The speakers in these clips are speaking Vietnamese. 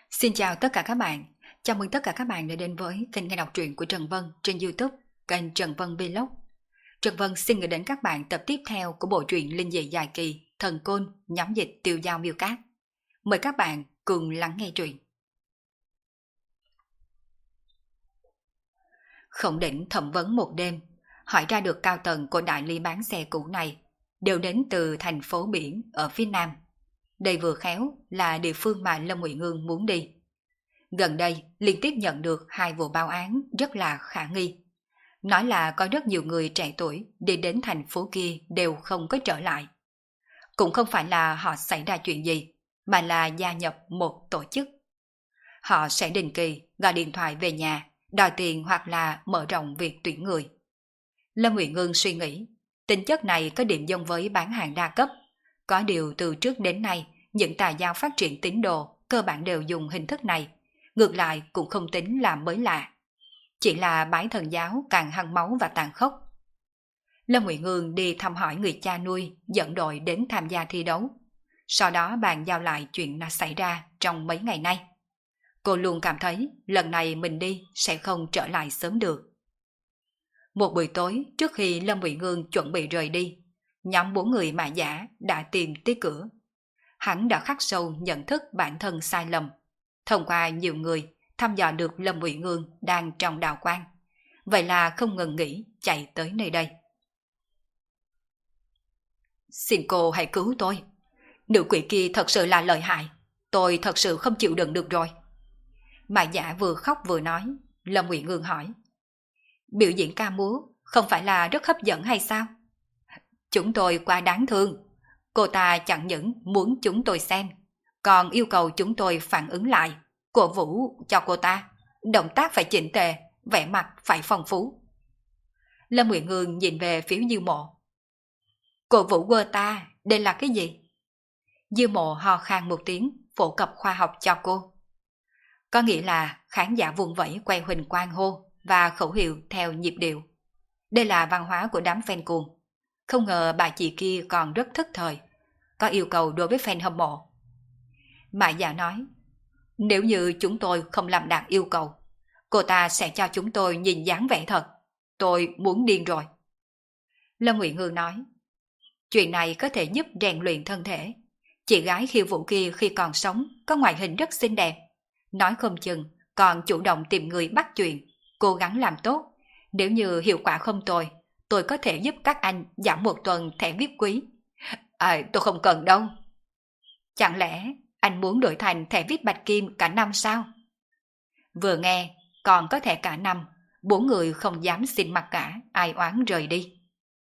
Xin chào tất cả các bạn. Chào mừng tất cả các bạn đã đến với kênh nghe đọc truyện của Trần Vân trên YouTube, kênh Trần Vân Vlog. Trần Vân xin gửi đến các bạn tập tiếp theo của bộ truyện linh dị dài kỳ Thần Côn nhóm dịch Tiêu Dao Miêu Cát. Mời các bạn cùng lắng nghe truyện. Khổng Đỉnh thẩm vấn một đêm, hỏi ra được cao tầng của đại lý bán xe cũ này đều đến từ thành phố biển ở phía Nam. Đây vừa khéo là địa phương mà Lâm Ngụy Ngương muốn đi. Gần đây liên tiếp nhận được 2 vụ báo án rất là khả nghi. Nói là có rất nhiều người trẻ tuổi đi đến thành phố kia đều không có trở lại. Cũng không phải là họ xảy ra chuyện gì, mà là gia nhập một tổ chức. Họ sẽ định kỳ gọi điện thoại về nhà, đòi tiền hoặc là mở rộng việc tuyển người. Lâm Ngụy Ngương suy nghĩ, tính chất này có điểm giống với bán hàng đa cấp. Có điều từ trước đến nay, những tà giáo phát triển tín đồ cơ bản đều dùng hình thức này, ngược lại cũng không tính là mới lạ. Chỉ là bái thần giáo càng hăng máu và tàn khốc. Lâm Ngụy Ngương đi thăm hỏi người cha nuôi, dẫn đội đến tham gia thi đấu. Sau đó bàn giao lại chuyện đã xảy ra trong mấy ngày nay. Cô luôn cảm thấy lần này mình đi sẽ không trở lại sớm được. Một buổi tối trước khi Lâm Ngụy Ngương chuẩn bị rời đi, nhóm 4 người mạ giả đã tìm tới cửa. Hắn đã khắc sâu nhận thức bản thân sai lầm. Thông qua nhiều người thăm dò được Lâm Ngụy Ngương đang trong đạo quan. Vậy là không ngừng nghỉ chạy tới nơi đây. Xin cô hãy cứu tôi. Nữ quỷ kia thật sự là lợi hại. Tôi thật sự không chịu đựng được rồi. Mạ giả vừa khóc vừa nói. Lâm Ngụy Ngương hỏi. Biểu diễn ca múa không phải là rất hấp dẫn hay sao? Chúng tôi quá đáng thương. Cô ta chẳng những muốn chúng tôi xem, còn yêu cầu chúng tôi phản ứng lại, cổ vũ cho cô ta. Động tác phải chỉnh tề, vẻ mặt phải phong phú. Lâm Ngụy Ngương nhìn về phía Dư Mộ. Cổ vũ cô ta, đây là cái gì? Dư Mộ ho khan một tiếng, phổ cập khoa học cho cô. Có nghĩa là khán giả vùng vẫy quay huỳnh quang hô và khẩu hiệu theo nhịp điệu. Đây là văn hóa của đám fan cuồng. Không ngờ bà chị kia còn rất thức thời, có yêu cầu đối với fan hâm mộ. Mại Dạ nói, nếu như chúng tôi không làm đạt yêu cầu, cô ta sẽ cho chúng tôi nhìn dáng vẻ thật. Tôi muốn điên rồi. Lâm Ngụy Ngương nói, chuyện này có thể giúp rèn luyện thân thể. Chị gái khiêu vũ kia khi còn sống có ngoại hình rất xinh đẹp. Nói không chừng còn chủ động tìm người bắt chuyện, cố gắng làm tốt. Nếu như hiệu quả không tồi, tôi có thể giúp các anh giảm 1 tuần thẻ VIP quý. Tôi không cần đâu. Chẳng lẽ anh muốn đổi thành thẻ VIP bạch kim cả năm sao? Vừa nghe, còn có thẻ cả năm, 4 người không dám xin mặc cả, ai oán rời đi.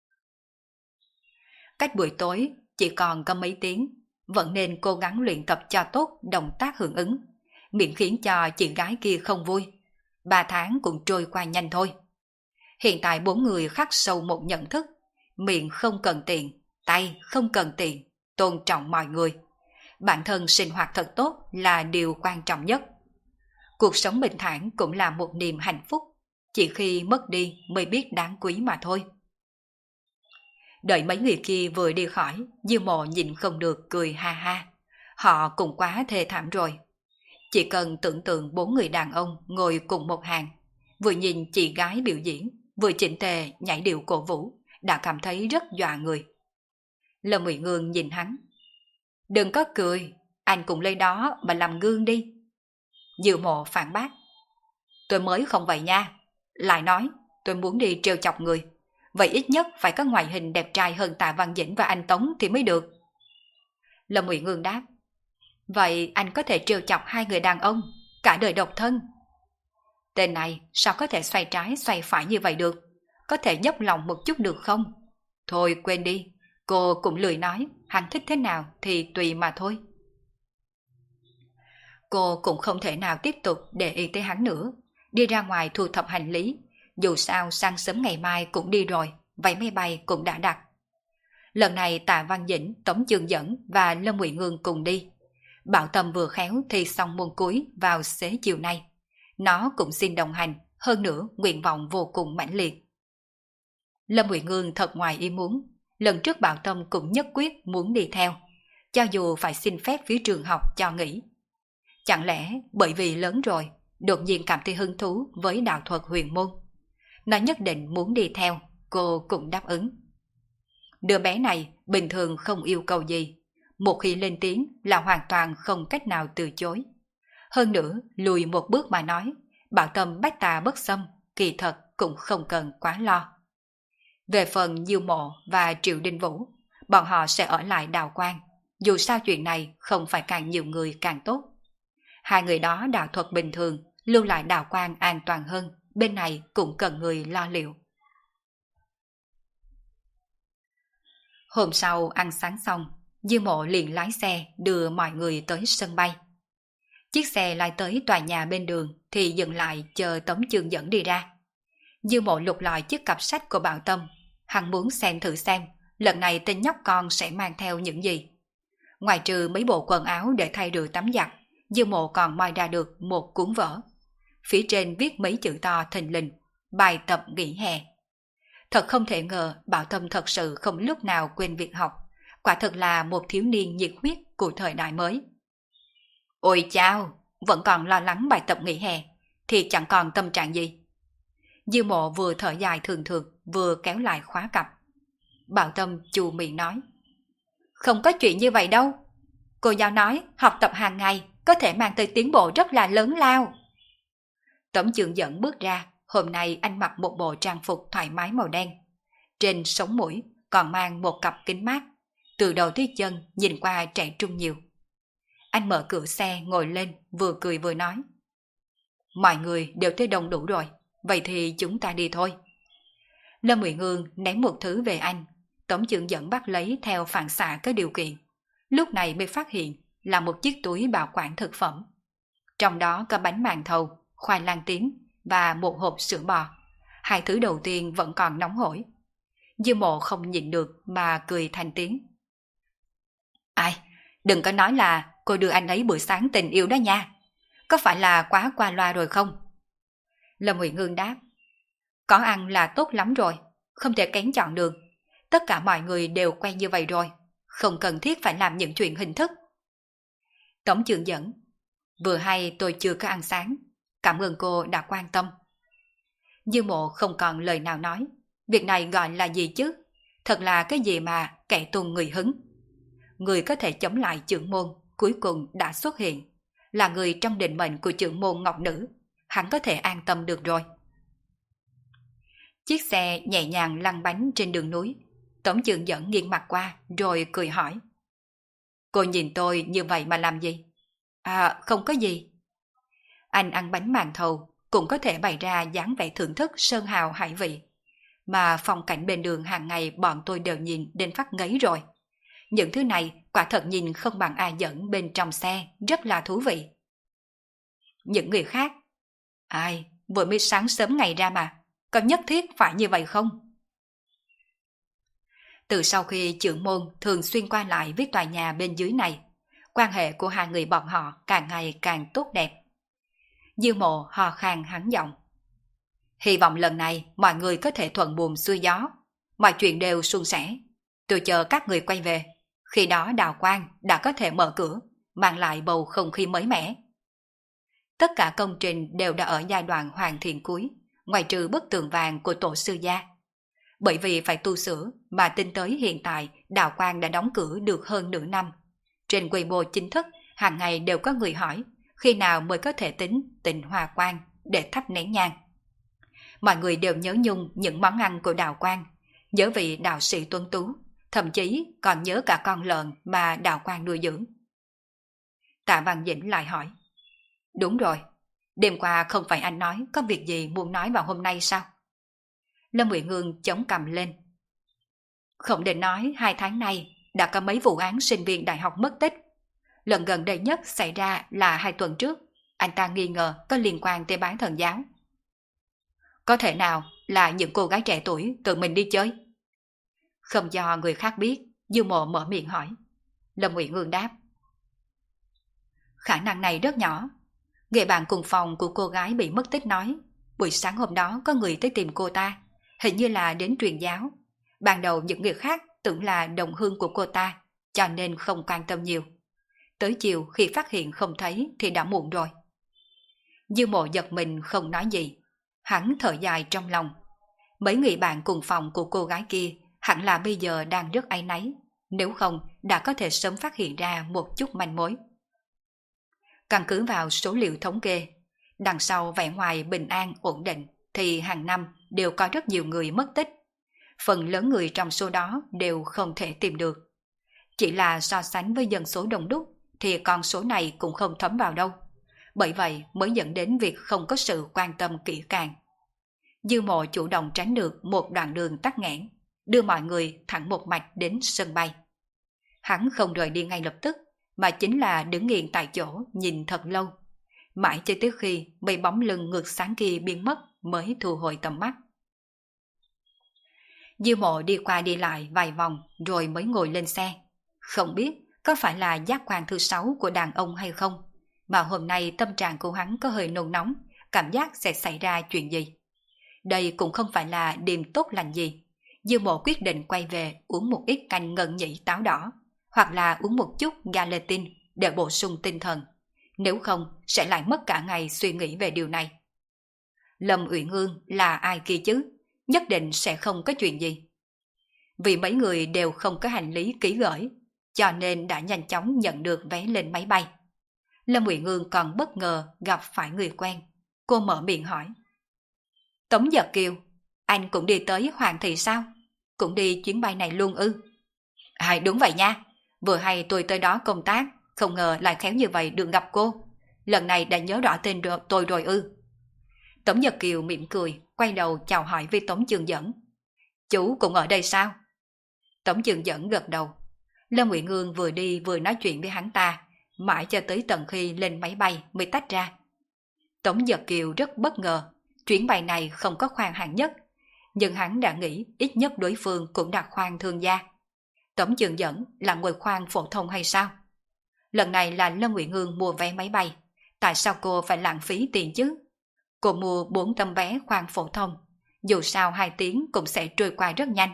Cách buổi tối chỉ còn có mấy tiếng, vẫn nên cố gắng luyện tập cho tốt động tác hưởng ứng, miễn khiến cho chị gái kia không vui. 3 tháng cũng trôi qua nhanh thôi. Hiện tại 4 người khắc sâu một nhận thức, miệng không cần tiền, tay không cần tiền, tôn trọng mọi người. Bản thân sinh hoạt thật tốt là điều quan trọng nhất. Cuộc sống bình thản cũng là một niềm hạnh phúc, chỉ khi mất đi mới biết đáng quý mà thôi. Đợi mấy người kia vừa đi khỏi, Dư Mộ nhìn không được cười ha ha. Họ cũng quá thê thảm rồi. Chỉ cần tưởng tượng 4 người đàn ông ngồi cùng một hàng, vừa nhìn chị gái biểu diễn, vừa chỉnh tề nhảy điệu cổ vũ, đã cảm thấy rất dọa người. Lâm Ngụy Ngương nhìn hắn. Đừng có cười, anh cũng lấy đó mà làm gương đi. Dư Mộ phản bác. Tôi mới không vậy nha. Lại nói, tôi muốn đi trêu chọc người. Vậy ít nhất phải có ngoại hình đẹp trai hơn Tạ Văn Dĩnh và anh Tống thì mới được. Lâm Ngụy Ngương đáp. Vậy anh có thể trêu chọc 2 người đàn ông, cả đời độc thân. Tên này sao có thể xoay trái xoay phải như vậy được? Có thể nhấp lòng một chút được không? Thôi quên đi, cô cũng lười nói, hắn thích thế nào thì tùy mà thôi. Cô cũng không thể nào tiếp tục để ý tới hắn nữa, đi ra ngoài thu thập hành lý. Dù sao sáng sớm ngày mai cũng đi rồi, vé máy bay cũng đã đặt. Lần này Tạ Văn Dĩnh, Tống Chương Dẫn và Lâm Ngụy Ngương cùng đi. Bảo Tâm vừa khéo thi xong môn cuối vào xế chiều nay. Nó cũng xin đồng hành, hơn nữa nguyện vọng vô cùng mãnh liệt. Lâm Ngụy Ngương thật ngoài ý muốn, lần trước Bảo Tâm cũng nhất quyết muốn đi theo, cho dù phải xin phép phía trường học cho nghỉ. Chẳng lẽ bởi vì lớn rồi, đột nhiên cảm thấy hứng thú với đạo thuật huyền môn? Nó nhất định muốn đi theo, cô cũng đáp ứng. Đứa bé này bình thường không yêu cầu gì, một khi lên tiếng là hoàn toàn không cách nào từ chối. Hơn nữa, lùi một bước mà nói, bảo tâm bách tà bất xâm, kỳ thật cũng không cần quá lo. Về phần Diêu Mộ và Triệu Đinh Vũ, bọn họ sẽ ở lại Đào Quang, dù sao chuyện này không phải càng nhiều người càng tốt. Hai người đó đạo thuật bình thường, lưu lại Đào Quang an toàn hơn, bên này cũng cần người lo liệu. Hôm sau ăn sáng xong, Diêu Mộ liền lái xe đưa mọi người tới sân bay. Chiếc xe lại tới tòa nhà bên đường thì dừng lại chờ Tống Chương Dẫn đi ra. Diêu Mộ lục lọi chiếc cặp sách của Bảo Tâm, hắn muốn xem thử xem lần này tên nhóc con sẽ mang theo những gì. Ngoài trừ mấy bộ quần áo để thay rửa tắm giặt, Diêu Mộ còn moi ra được một cuốn vở. Phía trên viết mấy chữ to thình lình: bài tập nghỉ hè. Thật không thể ngờ Bảo Tâm thật sự không lúc nào quên việc học, quả thật là một thiếu niên nhiệt huyết của thời đại mới. Ôi chao, vẫn còn lo lắng bài tập nghỉ hè, thì chẳng còn tâm trạng gì. Diêu Mộ vừa thở dài thường thường, vừa kéo lại khóa cặp. Bảo Tâm chù miệng nói: không có chuyện như vậy đâu. Cô giáo nói học tập hàng ngày có thể mang tới tiến bộ rất là lớn lao. Tống Chương Dẫn bước ra, hôm nay anh mặc một bộ trang phục thoải mái màu đen. Trên sống mũi còn mang một cặp kính mát, từ đầu tới chân nhìn qua trẻ trung nhiều. Anh mở cửa xe ngồi lên, vừa cười vừa nói: mọi người đều tới đông đủ rồi, vậy thì chúng ta đi thôi. Lâm Uyển Ương ném một thứ về anh, Tống Chương Dẫn bắt lấy theo phản xạ có điều kiện. Lúc này mới phát hiện là một chiếc túi bảo quản thực phẩm. Trong đó có bánh màn thầu, khoai lang tím và một hộp sữa bò. Hai thứ đầu tiên vẫn còn nóng hổi. Diêu Mộ không nhịn được mà cười thành tiếng. Ai, đừng có nói là cô đưa anh ấy bữa sáng tình yêu đó nha. Có phải là quá qua loa rồi không? Lâm Uyển Ương đáp: có ăn là tốt lắm rồi, không thể kén chọn được. Tất cả mọi người đều quen như vậy rồi, không cần thiết phải làm những chuyện hình thức. Tống Chương Dẫn: vừa hay tôi chưa có ăn sáng, cảm ơn cô đã quan tâm. Dương Mộ không còn lời nào nói, việc này gọi là gì chứ? Thật là cái gì mà kẻ tung người hứng. Người có thể chống lại trưởng môn cuối cùng đã xuất hiện, là người trong định mệnh của trưởng môn Ngọc Nữ, hắn có thể an tâm được rồi. Chiếc xe nhẹ nhàng lăn bánh trên đường núi. Tống Chương Dẫn nghiêng mặt qua rồi cười hỏi: cô nhìn tôi như vậy mà làm gì? À, không có gì. Anh ăn bánh màn thầu cũng có thể bày ra dáng vẻ thưởng thức sơn hào hải vị, mà phong cảnh bên đường hàng ngày bọn tôi đều nhìn đến phát ngấy rồi. Những thứ này quả thật nhìn không bằng ai dẫn bên trong xe, rất là thú vị. Những người khác: ai, vừa mới sáng sớm ngày ra mà, có nhất thiết phải như vậy không? Từ sau khi trưởng môn thường xuyên qua lại với tòa nhà bên dưới này, quan hệ của hai người bọn họ càng ngày càng tốt đẹp. Dương Mộ hò khan hắn giọng: hy vọng lần này mọi người có thể thuận buồm xuôi gió, mọi chuyện đều suôn sẻ. Tôi chờ các người quay về, khi đó Đào Quang đã có thể mở cửa, mang lại bầu không khí mới mẻ. Tất cả công trình đều đã ở giai đoạn hoàn thiện cuối, ngoài trừ bức tường vàng của tổ sư gia. Bởi vì phải tu sửa mà tính tới hiện tại Đào Quang đã đóng cửa được hơn nửa năm. Trên Weibo chính thức, hàng ngày đều có người hỏi khi nào mới có thể tính Tịnh Hòa Quang để thắp nén nhang. Mọi người đều nhớ nhung những món ăn của Đào Quang, nhớ vị đạo sĩ tuấn tú, thậm chí còn nhớ cả con lợn mà Đào Quang nuôi dưỡng. Tạ Văn Dĩnh lại hỏi: đúng rồi, đêm qua không phải anh nói có việc gì muốn nói vào hôm nay sao? Lâm Uyển Ương chống cằm lên: không để nói 2 tháng nay đã có mấy vụ án sinh viên đại học mất tích. Lần gần đây nhất xảy ra là 2 tuần trước, anh ta nghi ngờ có liên quan tới bán thần giáo. Có thể nào là những cô gái trẻ tuổi tự mình đi chơi? Không do người khác biết, Dương Mộ mở miệng hỏi. Lâm Uyển Ương đáp: khả năng này rất nhỏ. Người bạn cùng phòng của cô gái bị mất tích nói, buổi sáng hôm đó có người tới tìm cô ta, hình như là đến truyền giáo. Ban đầu những người khác tưởng là đồng hương của cô ta, cho nên không quan tâm nhiều. Tới chiều khi phát hiện không thấy thì đã muộn rồi. Dư Mộ giật mình không nói gì. Hắn thở dài trong lòng. Mấy người bạn cùng phòng của cô gái kia hẳn là bây giờ đang rất áy náy. Nếu không đã có thể sớm phát hiện ra một chút manh mối. Căn cứ vào số liệu thống kê, đằng sau vẻ ngoài bình an ổn định thì hàng năm đều có rất nhiều người mất tích. Phần lớn người trong số đó đều không thể tìm được. Chỉ là so sánh với dân số đông đúc thì con số này cũng không thấm vào đâu. Bởi vậy mới dẫn đến việc không có sự quan tâm kỹ càng. Dư Mộ chủ động tránh được một đoạn đường tắc nghẽn, đưa mọi người thẳng một mạch đến sân bay. Hắn không rời đi ngay lập tức, mà chính là đứng nghiêng tại chỗ nhìn thật lâu. Mãi cho tới khi mây bóng lưng ngược sáng kia biến mất mới thu hồi tầm mắt. Dư Mộ đi qua đi lại vài vòng rồi mới ngồi lên xe. Không biết có phải là giác quan thứ 6 của đàn ông hay không, mà hôm nay tâm trạng của hắn có hơi nôn nóng, cảm giác sẽ xảy ra chuyện gì. Đây cũng không phải là đêm tốt lành gì. Dư Mộ quyết định quay về uống một ít canh ngân nhị táo đỏ, hoặc là uống một chút galatin để bổ sung tinh thần. Nếu không sẽ lại mất cả ngày suy nghĩ về điều này. Lâm Uyển Ương là ai kia chứ? Nhất định sẽ không có chuyện gì. Vì mấy người đều không có hành lý ký gửi, cho nên đã nhanh chóng nhận được vé lên máy bay. Lâm Uyển Ương còn bất ngờ gặp phải người quen. Cô mở miệng hỏi. Tống Giật Kiều, anh cũng đi tới Hoàng Thị sao? Cũng đi chuyến bay này luôn ư? Đúng vậy nha. Vừa hay tôi tới đó công tác, không ngờ lại khéo như vậy được gặp cô. Lần này đã nhớ rõ tên tôi rồi ư? Tống Giật Kiều mỉm cười, quay đầu chào hỏi với Tống Trường Dẫn. Chú cũng ở đây sao? Tống Trường Dẫn gật đầu. Lâm Uyển Ương vừa đi vừa nói chuyện với hắn ta, mãi cho tới tận khi lên máy bay mới tách ra. Tống Giật Kiều rất bất ngờ, chuyến bay này không có khoang hạng nhất, nhưng hắn đã nghĩ ít nhất đối phương cũng đặt khoang thương gia. Tống Trường Dẫn là ngồi khoang phổ thông hay sao? Lần này là Lâm Uyển Ương mua vé máy bay, tại sao cô phải lãng phí tiền chứ? Cô mua 4 tấm vé khoang phổ thông, dù sao 2 tiếng cũng sẽ trôi qua rất nhanh.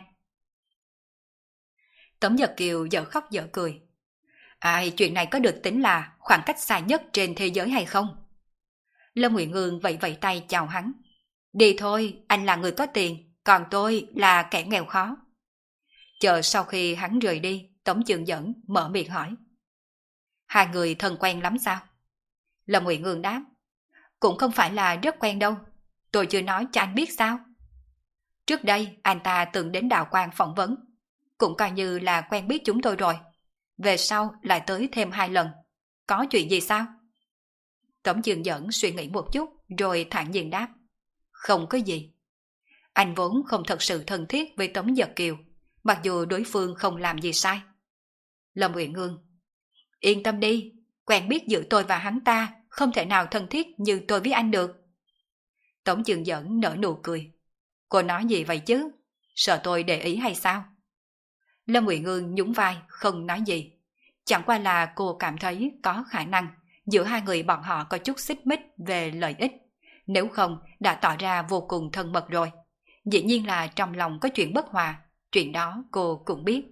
Tống Giật Kiều dở khóc dở cười. Chuyện này có được tính là khoảng cách xa nhất trên thế giới hay không? Lâm Uyển Ương vẫy vẫy tay chào hắn. Đi thôi, anh là người có tiền, còn tôi là kẻ nghèo khó. Chờ sau khi hắn rời đi, Tống Trường Dẫn mở miệng hỏi. Hai người thân quen lắm sao? Lâm Uyển Ương đáp. Cũng không phải là rất quen đâu, tôi chưa nói cho anh biết sao. Trước đây anh ta từng đến Đạo Quan phỏng vấn, cũng coi như là quen biết chúng tôi rồi. Về sau lại tới thêm 2 lần. Có chuyện gì sao? Tống Trường Dẫn suy nghĩ một chút rồi thản nhiên đáp. Không có gì. Anh vốn không thật sự thân thiết với Tống Giật Kiều, mặc dù đối phương không làm gì sai. Lâm Uyển Ương. Yên tâm đi, quen biết giữa tôi và hắn ta không thể nào thân thiết như tôi với anh được. Tống Trường Dẫn nở nụ cười. Cô nói gì vậy chứ? Sợ tôi để ý hay sao? Lâm Uyển Ương nhún vai không nói gì. Chẳng qua là cô cảm thấy có khả năng giữa hai người bọn họ có chút xích mích về lợi ích. Nếu không đã tỏ ra vô cùng thân mật rồi. Dĩ nhiên là trong lòng có chuyện bất hòa. Chuyện đó cô cũng biết.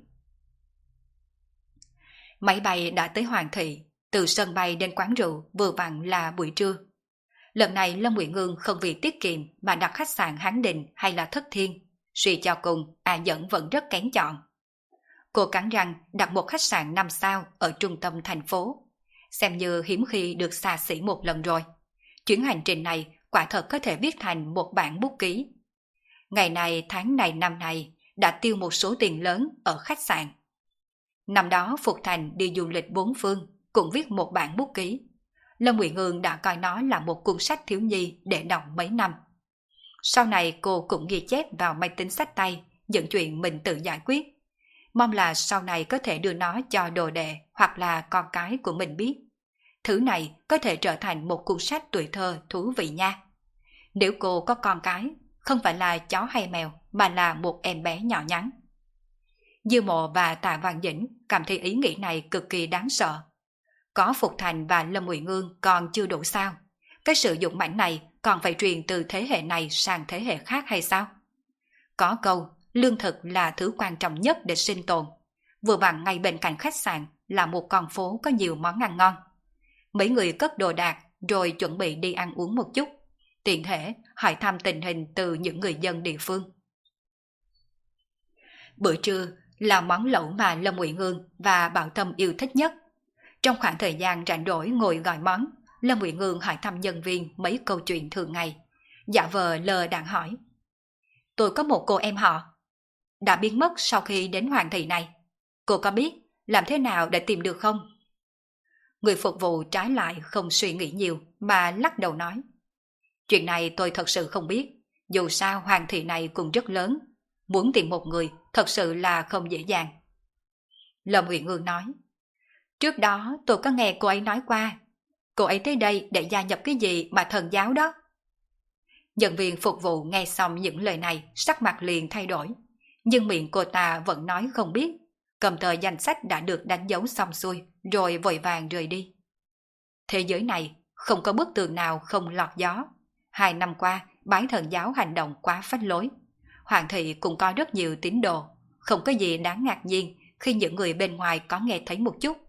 Máy bay đã tới Hoàng Thị. Từ sân bay đến quán rượu vừa vặn là buổi trưa. Lần này Lâm Uyển Ương không vì tiết kiệm mà đặt khách sạn Hán Đình hay là Thất Thiên. Suy cho cùng, Dẫn vẫn rất kén chọn. Cô cắn răng đặt một khách sạn 5 sao ở trung tâm thành phố. Xem như hiếm khi được xa xỉ một lần rồi. Chuyến hành trình này quả thật có thể viết thành một bản bút ký. Ngày này, tháng này, năm này đã tiêu một số tiền lớn ở khách sạn. Năm đó Phục Thành đi du lịch 4 phương cũng viết một bản bút ký. Lâm Uyển Ương đã coi nó là một cuốn sách thiếu nhi để đọc mấy năm. Sau này cô cũng ghi chép vào máy tính xách tay những chuyện mình tự giải quyết. Mong là sau này có thể đưa nó cho đồ đệ hoặc là con cái của mình biết. Thứ này có thể trở thành một cuốn sách tuổi thơ thú vị nha. Nếu cô có con cái, không phải là chó hay mèo mà là một em bé nhỏ nhắn. Dư Mộ và Tạ Văn Dĩnh cảm thấy ý nghĩ này cực kỳ đáng sợ. Có Phục Thành và Lâm Uyển Ương còn chưa đủ sao? Cái sự dũng mãnh này còn phải truyền từ thế hệ này sang thế hệ khác hay sao? Có câu, lương thực là thứ quan trọng nhất để sinh tồn. Vừa vặn ngay bên cạnh khách sạn là một con phố có nhiều món ăn ngon. Mấy người cất đồ đạc rồi chuẩn bị đi ăn uống một chút, tiện thể hỏi thăm tình hình từ những người dân địa phương. Bữa trưa là món lẩu mà Lâm Uyển Ương và Bảo Tâm yêu thích nhất. Trong khoảng thời gian rảnh rỗi ngồi gọi món, Lâm Uyển Ương hỏi thăm nhân viên mấy câu chuyện thường ngày, giả vờ lờ đãng hỏi: tôi có một cô em họ đã biến mất sau khi đến Hoàng thị này, cô có biết làm thế nào để tìm được không? Người phục vụ trái lại không suy nghĩ nhiều mà lắc đầu nói: chuyện này tôi thật sự không biết, dù sao Hoàng thị này cũng rất lớn, muốn tìm một người thật sự là không dễ dàng. Lâm Uyển Ương nói: trước đó tôi có nghe cô ấy nói qua, cô ấy tới đây để gia nhập cái gì mà thần giáo đó. Nhân viên phục vụ nghe xong những lời này sắc mặt liền thay đổi, nhưng miệng cô ta vẫn nói không biết, cầm tờ danh sách đã được đánh dấu xong xuôi rồi vội vàng rời đi. Thế giới này không có bức tường nào không lọt gió. 2 năm qua bái thần giáo hành động quá phách lối, Hoàng thị cũng có rất nhiều tín đồ, không có gì đáng ngạc nhiên khi những người bên ngoài có nghe thấy một chút.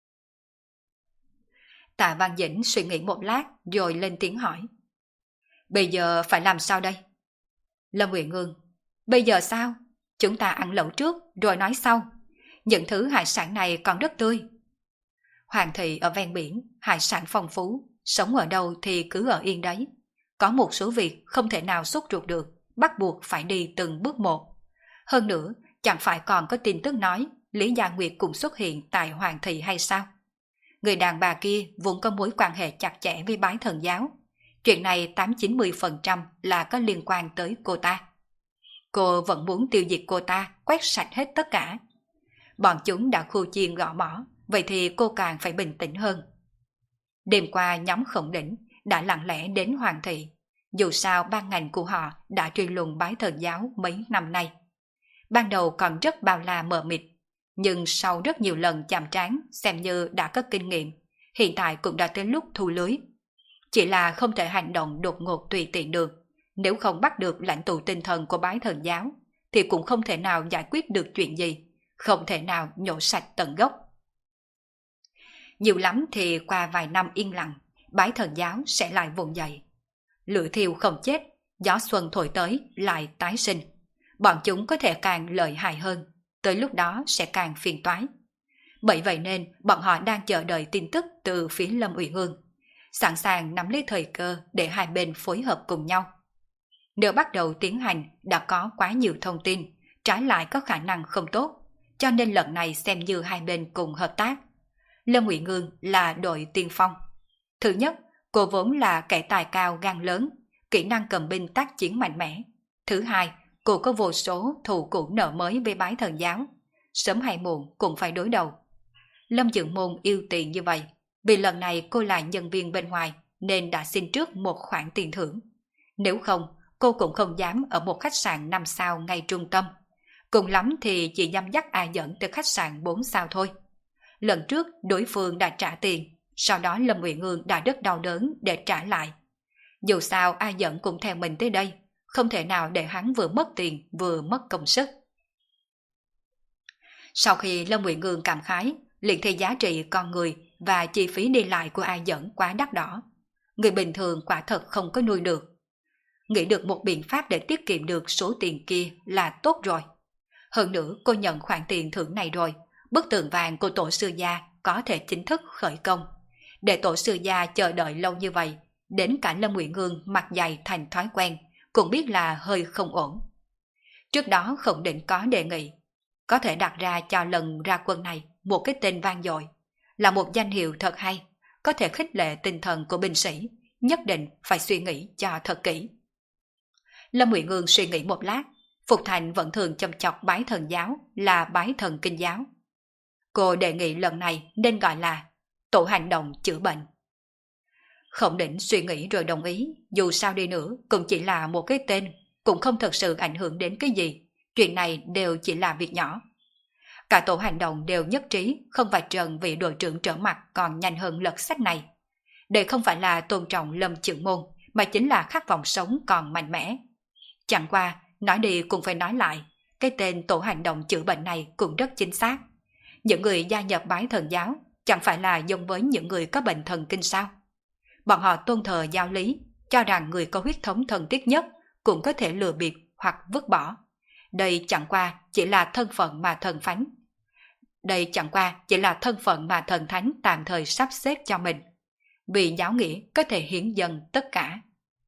Tạ Văn Dĩnh suy nghĩ một lát rồi lên tiếng hỏi: bây giờ phải làm sao đây? Lâm Uyển Ương: bây giờ sao? Chúng ta ăn lẩu trước rồi nói sau. Những thứ hải sản này còn rất tươi. Hoàng thị ở ven biển, hải sản phong phú, sống ở đâu thì cứ ở yên đấy. Có một số việc không thể nào sốt ruột được, bắt buộc phải đi từng bước một. Hơn nữa, chẳng phải còn có tin tức nói Lý Gia Nguyệt cũng xuất hiện tại Hoàng thị hay sao? Người đàn bà kia vốn có mối quan hệ chặt chẽ với bái thần giáo. Chuyện này 8-90% là có liên quan tới cô ta. Cô vẫn muốn tiêu diệt cô ta, quét sạch hết tất cả. Bọn chúng đã khu chiên gõ mỏ, vậy thì cô càng phải bình tĩnh hơn. Đêm qua nhóm Khổng Đỉnh đã lặng lẽ đến Hoàng thị. Dù sao ban ngành của họ đã truy lùng bái thần giáo mấy năm nay. Ban đầu còn rất bao la mờ mịt, nhưng sau rất nhiều lần chạm trán xem như đã có kinh nghiệm, hiện tại cũng đã tới lúc thu lưới. Chỉ là không thể hành động đột ngột tùy tiện được. Nếu không bắt được lãnh tụ tinh thần của bái thần giáo, thì cũng không thể nào giải quyết được chuyện gì, không thể nào nhổ sạch tận gốc. Nhiều lắm thì qua vài năm yên lặng, bái thần giáo sẽ lại vùng dậy. Lửa thiêu không chết, gió xuân thổi tới lại tái sinh. Bọn chúng có thể càng lợi hại hơn, tới lúc đó sẽ càng phiền toái. Bởi vậy nên bọn họ đang chờ đợi tin tức từ phía Lâm Uyển Ương, sẵn sàng nắm lấy thời cơ để hai bên phối hợp cùng nhau. Nếu bắt đầu tiến hành đã có quá nhiều thông tin, trái lại có khả năng không tốt, cho nên lần này xem như hai bên cùng hợp tác. Lâm Uyển Ương là đội tiên phong. Thứ nhất, cô vốn là kẻ tài cao gan lớn, kỹ năng cầm binh tác chiến mạnh mẽ. Thứ hai, cô có vô số thù cũ nợ mới với bái thần giáo, sớm hay muộn cũng phải đối đầu. Lâm Dượng Môn yêu tiền như vậy, vì lần này cô là nhân viên bên ngoài nên đã xin trước một khoản tiền thưởng. Nếu không, cô cũng không dám ở một khách sạn 5 sao ngay trung tâm. Cùng lắm thì chỉ dám dắt ai dẫn tới khách sạn 4 sao thôi. Lần trước đối phương đã trả tiền, sau đó Lâm Uyển Ương đã rất đau đớn để trả lại. Dù sao ai dẫn cũng theo mình tới đây, không thể nào để hắn vừa mất tiền vừa mất công sức. Sau khi Lâm Uyển Ương cảm khái, liền thấy giá trị con người và chi phí đi lại của ai dẫn quá đắt đỏ. Người bình thường quả thật không có nuôi được. Nghĩ được một biện pháp để tiết kiệm được số tiền kia là tốt rồi. Hơn nữa cô nhận khoản tiền thưởng này rồi, bức tượng vàng của tổ sư gia có thể chính thức khởi công. Để tổ sư gia chờ đợi lâu như vậy, đến cả Lâm Uyển Ương mặt dày thành thói quen, cũng biết là hơi không ổn. Trước đó Khổng Định có đề nghị, có thể đặt ra cho lần ra quân này một cái tên vang dội, là một danh hiệu thật hay, có thể khích lệ tinh thần của binh sĩ, nhất định phải suy nghĩ cho thật kỹ. Lâm Uyển Ương suy nghĩ một lát, Phục Thành vẫn thường châm chọc bái thần giáo là bái thần kinh giáo. Cô đề nghị lần này nên gọi là tổ hành động chữa bệnh. Khổng Định suy nghĩ rồi đồng ý, dù sao đi nữa cũng chỉ là một cái tên, cũng không thật sự ảnh hưởng đến cái gì, chuyện này đều chỉ là việc nhỏ. Cả tổ hành động đều nhất trí không vạch trần vị đội trưởng trở mặt còn nhanh hơn lật sách này. Đây không phải là tôn trọng Lâm Chưởng Môn, mà chính là khát vọng sống còn mạnh mẽ. Chẳng qua, nói đi cũng phải nói lại, cái tên tổ hành động chữa bệnh này cũng rất chính xác. Những người gia nhập bái thần giáo chẳng phải là giống với những người có bệnh thần kinh sao? Bọn họ tôn thờ giáo lý, cho rằng người có huyết thống thân thiết nhất cũng có thể lừa bịp hoặc vứt bỏ. Đây chẳng qua chỉ là thân phận mà thần thánh tạm thời sắp xếp cho mình. Vì giáo nghĩa có thể hiến dâng tất cả.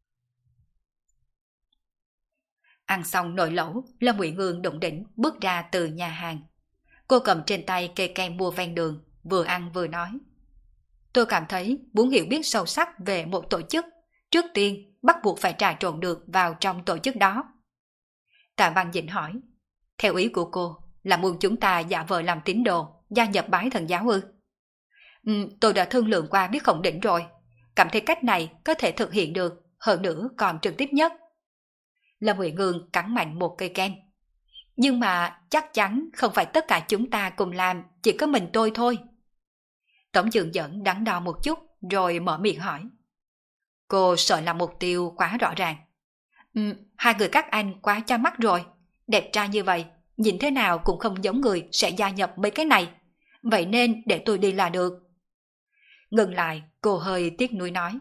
Ăn xong nồi lẩu, Lâm Uyển Ương đụng đỉnh bước ra từ nhà hàng. Cô cầm trên tay cây kem mua ven đường, vừa ăn vừa nói. Tôi cảm thấy muốn hiểu biết sâu sắc về một tổ chức, trước tiên bắt buộc phải trà trộn được vào trong tổ chức đó. Tạ Văn Dĩnh hỏi, theo ý của cô là muốn chúng ta giả vờ làm tín đồ, gia nhập bái thần giáo ư? Tôi đã thương lượng qua biết Khổng Đỉnh rồi, cảm thấy cách này có thể thực hiện được, hơn nữa còn trực tiếp nhất. Lâm Uyển Ương cắn mạnh một cây kem. Nhưng mà chắc chắn không phải tất cả chúng ta cùng làm, chỉ có mình tôi thôi. Tổng Trường Dẫn đắn đo một chút rồi mở miệng hỏi. Cô sợ là mục tiêu quá rõ ràng. Hai người các anh quá cha mắt rồi. Đẹp trai như vậy, nhìn thế nào cũng không giống người sẽ gia nhập mấy cái này. Vậy nên để tôi đi là được. Ngừng lại, cô hơi tiếc nuối nói.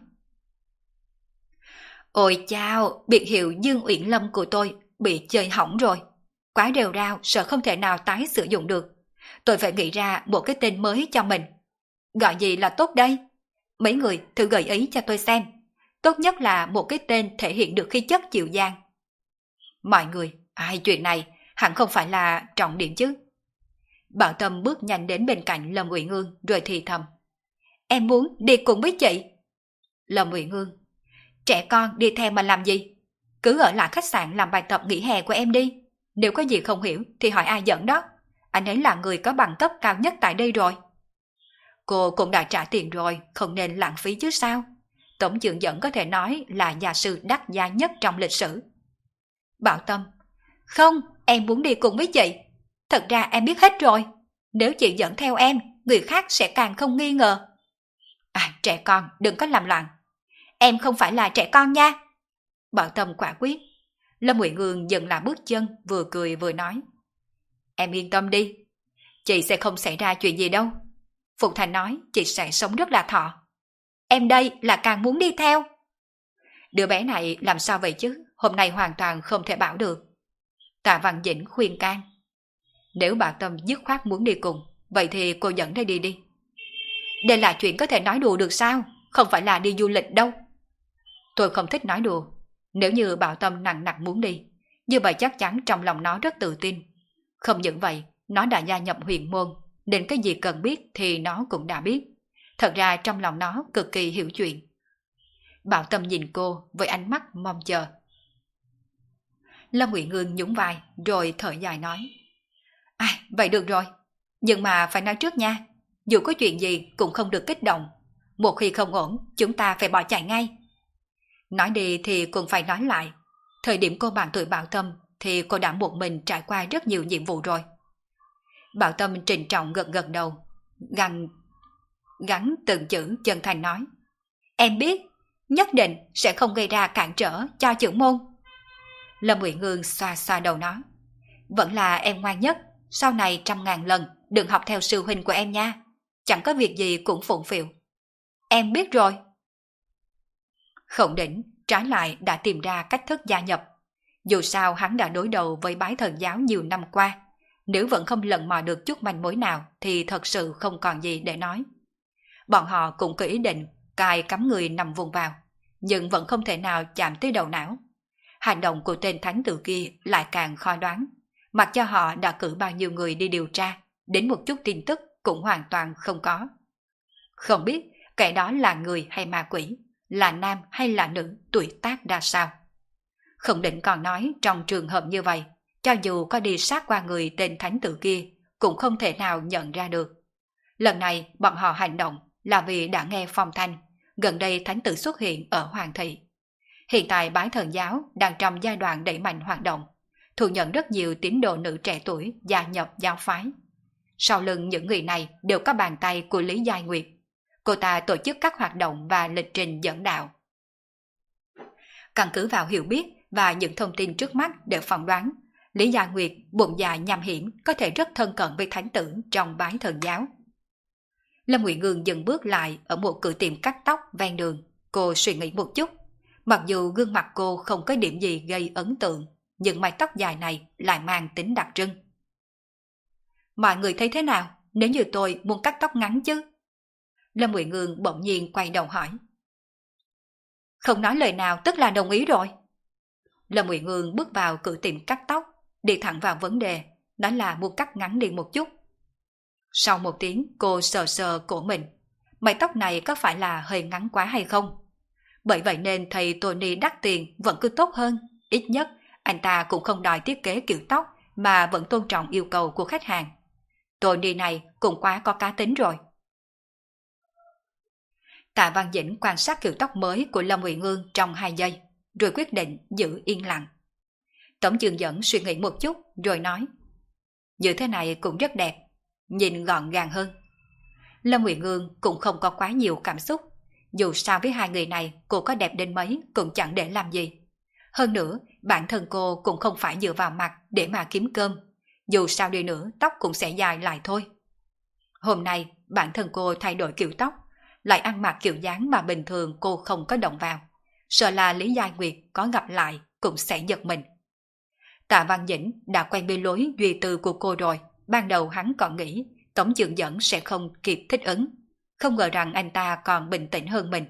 Ôi chao, biệt hiệu Dương Uyển Lâm của tôi bị chơi hỏng rồi. Quá rêu rao, sợ không thể nào tái sử dụng được. Tôi phải nghĩ ra một cái tên mới cho mình. Gọi gì là tốt đây? Mấy người thử gợi ý cho tôi xem. Tốt nhất là một cái tên thể hiện được khí chất dịu dàng. Mọi người, chuyện này hẳn không phải là trọng điểm chứ. Bảo Tâm bước nhanh đến bên cạnh Lâm Uyển Ương rồi thì thầm. Em muốn đi cùng với chị. Lâm Uyển Ương, trẻ con đi theo mà làm gì? Cứ ở lại khách sạn làm bài tập nghỉ hè của em đi. Nếu có gì không hiểu thì hỏi ai dẫn đó. Anh ấy là người có bằng cấp cao nhất tại đây rồi. Cô cũng đã trả tiền rồi, không nên lãng phí chứ sao? Tổng Trường Dẫn có thể nói là nhà sư đắt giá nhất trong lịch sử. Bảo Tâm, không, em muốn đi cùng với chị. Thật ra em biết hết rồi. Nếu chị dẫn theo em, người khác sẽ càng không nghi ngờ. Trẻ con, đừng có làm loạn. Em không phải là trẻ con nha. Bảo Tâm quả quyết. Lâm Uyển Ương dừng lại bước chân, vừa cười vừa nói. Em yên tâm đi, chị sẽ không xảy ra chuyện gì đâu. Phục Thành nói chị sẽ sống rất là thọ. Em đây là càng muốn đi theo. Đứa bé này làm sao vậy chứ, hôm nay hoàn toàn không thể bảo được. Tạ Văn Dĩnh khuyên can. Nếu bà Tâm dứt khoát muốn đi cùng, vậy thì cô dẫn đây đi. Đây là chuyện có thể nói đùa được sao, không phải là đi du lịch đâu. Tôi không thích nói đùa. Nếu như Bảo Tâm nặng nặc muốn đi, như vậy chắc chắn trong lòng nó rất tự tin. Không những vậy, nó đã gia nhập huyền môn, nên cái gì cần biết thì nó cũng đã biết. Thật ra trong lòng nó cực kỳ hiểu chuyện. Bảo Tâm nhìn cô với ánh mắt mong chờ. Lâm Uyển Ương nhún vai rồi thở dài nói. Vậy được rồi, nhưng mà phải nói trước nha. Dù có chuyện gì cũng không được kích động. Một khi không ổn, chúng ta phải bỏ chạy ngay. Nói đi thì cũng phải nói lại. Thời điểm cô bằng tuổi Bảo Tâm thì cô đã một mình trải qua rất nhiều nhiệm vụ rồi. Bảo Tâm trịnh trọng gật đầu, gắn từng chữ chân thành nói. Em biết, nhất định sẽ không gây ra cản trở cho trưởng môn. Lâm Uyển Ương xoa xoa đầu nó. Vẫn là em ngoan nhất, sau này 100.000 lần đừng học theo sư huynh của em nha. Chẳng có việc gì cũng phụng phịu. Em biết rồi. Khổng Đỉnh trái lại đã tìm ra cách thức gia nhập. Dù sao hắn đã đối đầu với bái thần giáo nhiều năm qua. Nếu vẫn không lần mò được chút manh mối nào thì thật sự không còn gì để nói. Bọn họ cũng có ý định cài cắm người nằm vùng vào, nhưng vẫn không thể nào chạm tới đầu não. Hành động của tên thánh tử kia lại càng khó đoán. Mặc cho họ đã cử bao nhiêu người đi điều tra, đến một chút tin tức cũng hoàn toàn không có. Không biết kẻ đó là người hay ma quỷ, là nam hay là nữ, tuổi tác ra sao. Khổng Định còn nói trong trường hợp như vậy, cho dù có đi sát qua người tên thánh tử kia, cũng không thể nào nhận ra được. Lần này bọn họ hành động là vì đã nghe phong thanh, gần đây thánh tử xuất hiện ở Hoàng Thị. Hiện tại bái thần giáo đang trong giai đoạn đẩy mạnh hoạt động, thu nhận rất nhiều tín đồ nữ trẻ tuổi gia nhập giáo phái. Sau lưng những người này đều có bàn tay của Lý Giai Nguyệt. Cô ta tổ chức các hoạt động và lịch trình dẫn đạo. Căn cứ vào hiểu biết và những thông tin trước mắt để phỏng đoán, Lý Gia Nguyệt bụng dạ nham hiểm, có thể rất thân cận với thánh tử trong bái thần giáo. Lâm Ngụy Ngương dừng bước lại ở một cửa tiệm cắt tóc ven đường. Cô suy nghĩ một chút. Mặc dù gương mặt cô không có điểm gì gây ấn tượng, nhưng mái tóc dài này lại mang tính đặc trưng. Mọi người thấy thế nào nếu như tôi muốn cắt tóc ngắn chứ? Lâm Ngụy Ngương bỗng nhiên quay đầu hỏi. Không nói lời nào tức là đồng ý rồi. Lâm Ngụy Ngương bước vào cửa tiệm cắt tóc, đi thẳng vào vấn đề, đó là muốn cắt ngắn đi một chút. Sau một tiếng cô sờ sờ cổ mình, mái tóc này có phải là hơi ngắn quá hay không? Bởi vậy nên thầy Tony đắt tiền vẫn cứ tốt hơn, ít nhất anh ta cũng không đòi thiết kế kiểu tóc mà vẫn tôn trọng yêu cầu của khách hàng. Tony này cũng quá có cá tính rồi. Tạ Văn Dĩnh quan sát kiểu tóc mới của Lâm Ngụy Ngương trong 2 giây, rồi quyết định giữ yên lặng. Tống Trường Dẫn suy nghĩ một chút rồi nói, như thế này cũng rất đẹp, nhìn gọn gàng hơn. Lâm Ngụy Ngương cũng không có quá nhiều cảm xúc, dù sao với hai người này cô có đẹp đến mấy cũng chẳng để làm gì. Hơn nữa, bản thân cô cũng không phải dựa vào mặt để mà kiếm cơm, dù sao đi nữa tóc cũng sẽ dài lại thôi. Hôm nay bản thân cô thay đổi kiểu tóc, lại ăn mặc kiểu dáng mà bình thường cô không có động vào, sợ là Lý Gia Nguyệt có gặp lại cũng sẽ giật mình. Tạ Văn Dĩnh đã quen bên lối duy tư của cô rồi, ban đầu hắn còn nghĩ Tống Trường Dẫn sẽ không kịp thích ứng, không ngờ rằng anh ta còn bình tĩnh hơn mình.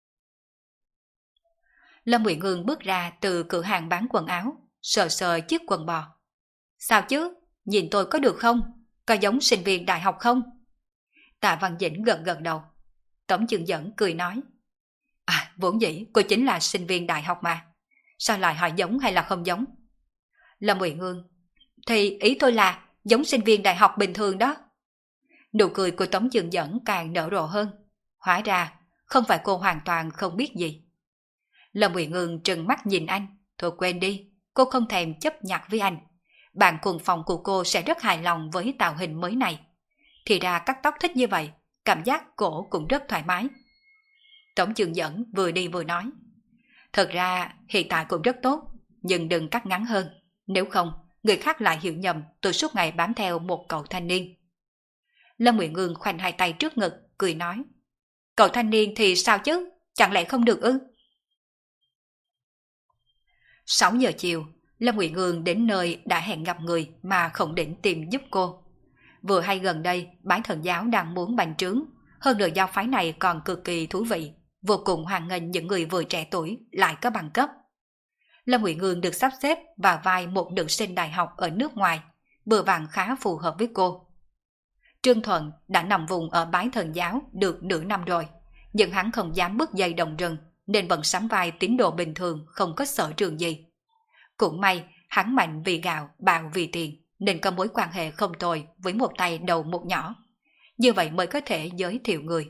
Lâm Ngụy Ngương bước ra từ cửa hàng bán quần áo, sờ sờ chiếc quần bò. Sao chứ, nhìn tôi có được không? Có giống sinh viên đại học không? Tạ Văn Dĩnh gật gật đầu. Tống Trường Dẫn cười nói, vốn dĩ cô chính là sinh viên đại học mà, sao lại hỏi giống hay là không giống? Lâm Ngụy Ngương, thì ý tôi là giống sinh viên đại học bình thường đó. Nụ cười của Tống Trường Dẫn càng nở rộ hơn. Hóa ra, không phải cô hoàn toàn không biết gì. Lâm Ngụy Ngương trừng mắt nhìn anh. Thôi quên đi, cô không thèm chấp nhặt với anh. Bạn cùng phòng của cô sẽ rất hài lòng với tạo hình mới này. Thì ra cắt tóc thích như vậy, cảm giác cổ cũng rất thoải mái. Tống Trường Dẫn vừa đi vừa nói, thật ra hiện tại cũng rất tốt, nhưng đừng cắt ngắn hơn. Nếu không, người khác lại hiểu nhầm tôi suốt ngày bám theo một cậu thanh niên. Lâm Ngụy Ngương khoanh hai tay trước ngực, cười nói, cậu thanh niên thì sao chứ, chẳng lẽ không được ư? 6 giờ chiều, Lâm Ngụy Ngương đến nơi đã hẹn gặp người mà không định tìm giúp cô. Vừa hay gần đây, bái thần giáo đang muốn bành trướng, hơn nữa giáo phái này còn cực kỳ thú vị, vô cùng hoan nghênh những người vừa trẻ tuổi lại có bằng cấp. Lâm Ngụy Ngương được sắp xếp vào vai một nữ sinh đại học ở nước ngoài, vừa vặn khá phù hợp với cô. Trương Thuận đã nằm vùng ở bái thần giáo được nửa năm rồi, nhưng hắn không dám bước dây đồng rừng, nên vẫn sắm vai tín đồ bình thường, không có sở trường gì. Cũng may, hắn mạnh vì gạo, bạo vì tiền, nên có mối quan hệ không tồi với một tay đầu một nhỏ. Như vậy mới có thể giới thiệu người.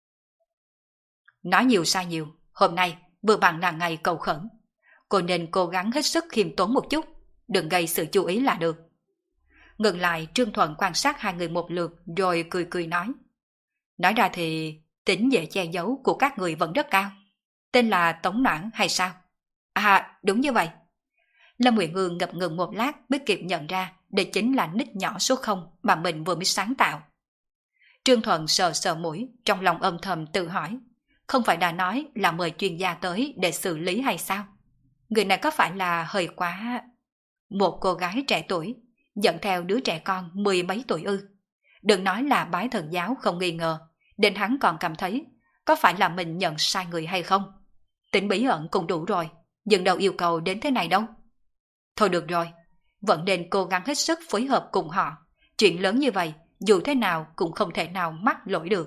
Nói nhiều sai nhiều, hôm nay vừa bằng là ngày cầu khẩn. Cô nên cố gắng hết sức khiêm tốn một chút, đừng gây sự chú ý là được. Ngừng lại, Trương Thuận quan sát hai người một lượt rồi cười cười nói. Nói ra thì tính dễ che giấu của các người vẫn rất cao. Tên là Tống Noãn hay sao? Đúng như vậy. Lâm Ngụy Ngương ngập ngừng một lát mới kịp nhận ra đây chính là nick nhỏ số 0 mà mình vừa mới sáng tạo. Trương Thuận sờ sờ mũi, trong lòng âm thầm tự hỏi, không phải đã nói là mời chuyên gia tới để xử lý hay sao? Người này có phải là hơi quá... Một cô gái trẻ tuổi dẫn theo đứa trẻ con 10 mấy tuổi ư? Đừng nói là bái thần giáo không nghi ngờ, đến hắn còn cảm thấy có phải là mình nhận sai người hay không? Tính bí ẩn cũng đủ rồi, nhưng đâu yêu cầu đến thế này đâu. Thôi được rồi, vẫn nên cố gắng hết sức phối hợp cùng họ. Chuyện lớn như vậy, dù thế nào cũng không thể nào mắc lỗi được.